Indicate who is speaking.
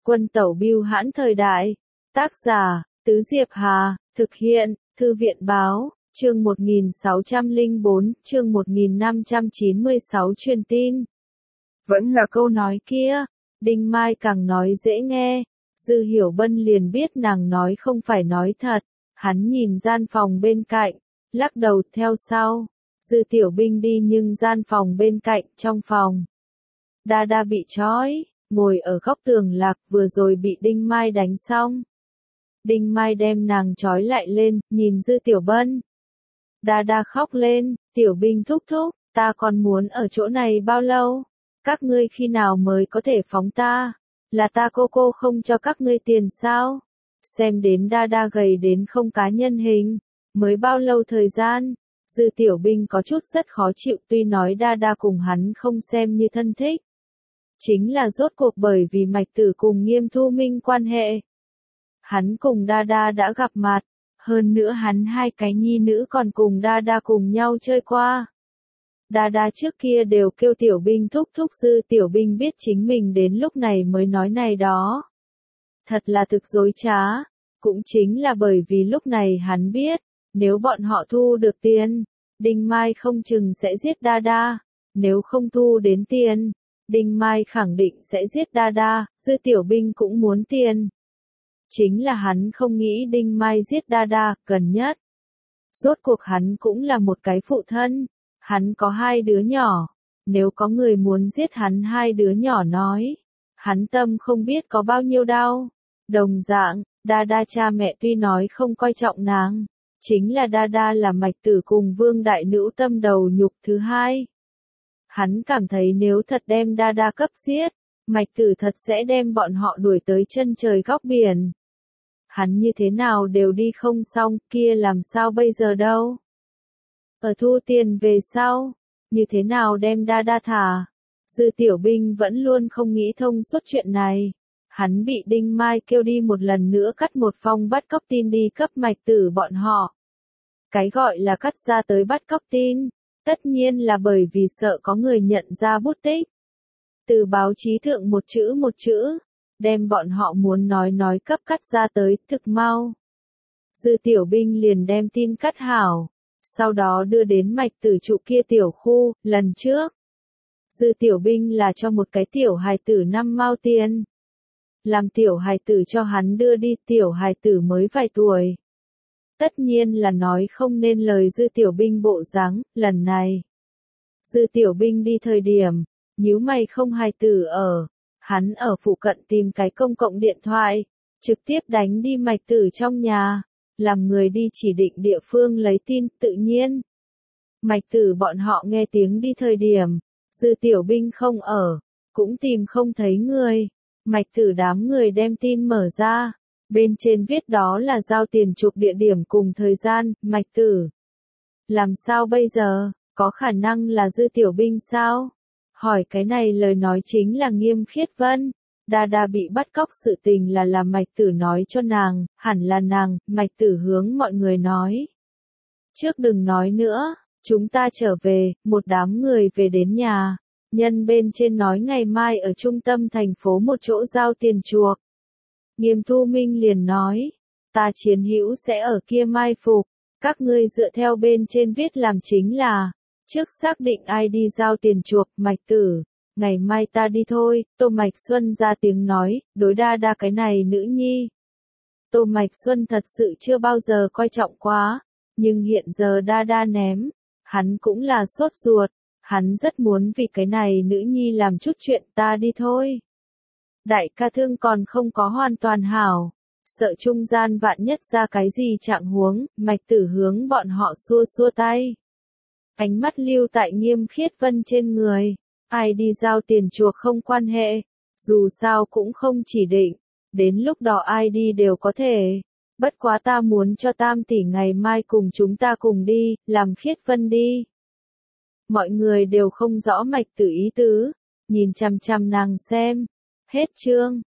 Speaker 1: Quân tẩu bưu hãn thời đại. Tác giả, Tứ Diệp Hà, thực hiện, Thư viện báo, chương 1604, chương 1596 truyền tin. Vẫn là câu nói kia, Đinh Mai càng nói dễ nghe, Dư Hiểu Bân liền biết nàng nói không phải nói thật, hắn nhìn gian phòng bên cạnh, lắc đầu theo sau. Dư Tiểu Binh đi nhưng gian phòng bên cạnh, trong phòng. Đa Đa bị trói, ngồi ở góc tường lạc, vừa rồi bị Đinh Mai đánh xong. Đinh Mai đem nàng trói lại lên, nhìn Dư Tiểu Bân. Đa Đa khóc lên, Tiểu Binh thúc thúc, ta còn muốn ở chỗ này bao lâu? Các ngươi khi nào mới có thể phóng ta? Là ta cô không cho các ngươi tiền sao? Xem đến Đa Đa gầy đến không cá nhân hình, mới bao lâu thời gian? Dư Tiểu Binh có chút rất khó chịu, tuy nói Đa Đa cùng hắn không xem như thân thích. Chính là rốt cuộc bởi vì Mạch Tử cùng Nghiêm Thu Minh quan hệ. Hắn cùng Đa Đa đã gặp mặt, hơn nữa hắn hai cái nhi nữ còn cùng Đa Đa cùng nhau chơi qua. Đa Đa trước kia đều kêu Tiểu Binh thúc thúc, Dư Tiểu Binh biết chính mình đến lúc này mới nói này đó. Thật là thực dối trá, cũng chính là bởi vì lúc này hắn biết, nếu bọn họ thu được tiền, Đinh Mai không chừng sẽ giết Đa Đa, nếu không thu đến tiền, Đinh Mai khẳng định sẽ giết Đa Đa, Dư Tiểu Binh cũng muốn tiền. Chính là hắn không nghĩ Đinh Mai giết Đa Đa, gần nhất. Rốt cuộc hắn cũng là một cái phụ thân, hắn có hai đứa nhỏ, nếu có người muốn giết hắn hai đứa nhỏ nói, hắn tâm không biết có bao nhiêu đau. Đồng dạng, Đa Đa cha mẹ tuy nói không coi trọng nàng, chính là Đa Đa là Mạch Tử cùng Vương Đại Nữ tâm đầu nhục thứ hai. Hắn cảm thấy nếu thật đem Đa Đa cấp giết, Mạch Tử thật sẽ đem bọn họ đuổi tới chân trời góc biển. Hắn như thế nào đều đi không xong, kia làm sao bây giờ đâu? Ở thu tiền về sau, như thế nào đem Đa Đa thả? Dư Tiểu Binh vẫn luôn không nghĩ thông suốt chuyện này. Hắn bị Đinh Mai kêu đi một lần nữa cắt một phong bắt cóc tin đi cấp Mạch Tử bọn họ. Cái gọi là cắt ra tới bắt cóc tin, tất nhiên là bởi vì sợ có người nhận ra bút tích. Từ báo chí thượng một chữ, đem bọn họ muốn nói cấp cắt ra tới, thực mau. Dư Tiểu Binh liền đem tin cắt hảo, sau đó đưa đến Mạch Tử trụ kia tiểu khu, lần trước. Dư Tiểu Binh là cho một cái tiểu hài tử 5 mao tiền. Làm tiểu hài tử cho hắn đưa đi, tiểu hài tử mới vài tuổi. Tất nhiên là nói không nên lời Dư Tiểu Binh bộ dáng, lần này. Dư Tiểu Binh đi thời điểm, nhíu mày không hài tử ở, hắn ở phụ cận tìm cái công cộng điện thoại, trực tiếp đánh đi Mạch Tử trong nhà, làm người đi chỉ định địa phương lấy tin, tự nhiên. Mạch Tử bọn họ nghe tiếng đi thời điểm, Dư Tiểu Binh không ở, cũng tìm không thấy người. Mạch Tử đám người đem tin mở ra, bên trên viết đó là giao tiền chuộc địa điểm cùng thời gian. Mạch Tử, làm sao bây giờ, có khả năng là Dư Tiểu Binh sao? Hỏi cái này lời nói chính là Nghiêm Khiết Vân. Đa Đa bị bắt cóc sự tình là Mạch Tử nói cho nàng, hẳn là nàng. Mạch Tử hướng mọi người nói. Trước đừng nói nữa, chúng ta trở về. Một đám người về đến nhà. Nhân bên trên nói ngày mai ở trung tâm thành phố một chỗ giao tiền chuộc. Nghiêm Thu Minh liền nói, ta chiến hữu sẽ ở kia mai phục, các ngươi dựa theo bên trên viết làm chính là, trước xác định ai đi giao tiền chuộc. Mạch Tử, ngày mai ta đi thôi. Tô Mạch Xuân ra tiếng nói, đối Đa Đa cái này nữ nhi. Tô Mạch Xuân thật sự chưa bao giờ coi trọng quá, nhưng hiện giờ Đa Đa ném, hắn cũng là sốt ruột. Hắn rất muốn vì cái này nữ nhi làm chút chuyện, ta đi thôi. Đại ca thương còn không có hoàn toàn hảo, sợ trung gian vạn nhất ra cái gì trạng huống. Mạch Tử hướng bọn họ xua xua tay. Ánh mắt lưu tại Nghiêm Khiết Vân trên người, ai đi giao tiền chuộc không quan hệ, dù sao cũng không chỉ định, đến lúc đó ai đi đều có thể. Bất quá ta muốn cho Tam tỷ ngày mai cùng chúng ta cùng đi, làm Khiết Vân đi. Mọi người đều không rõ Mạch Tử ý tứ, nhìn chằm chằm nàng xem. Hết chương.